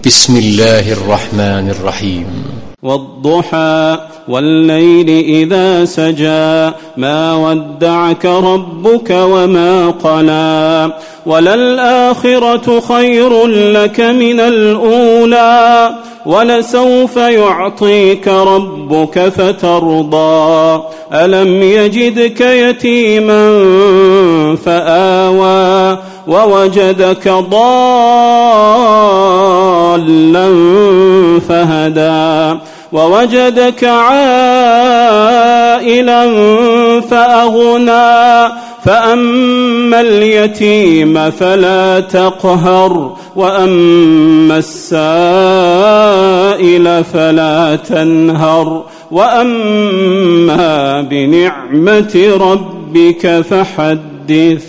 بسم الله الرحمن الرحيم. والضحى والليل إذا سجى ما ودعك ربك وما قلى وللآخرة خير لك من الأولى ولسوف يعطيك ربك فترضى ألم يجدك يتيما فآوى ووجدك ضالا فهدى ووجدك عائلا فأغنى فأما اليتيم فلا تقهر وأما السائل فلا تنهر وأما بنعمة ربك فحدث.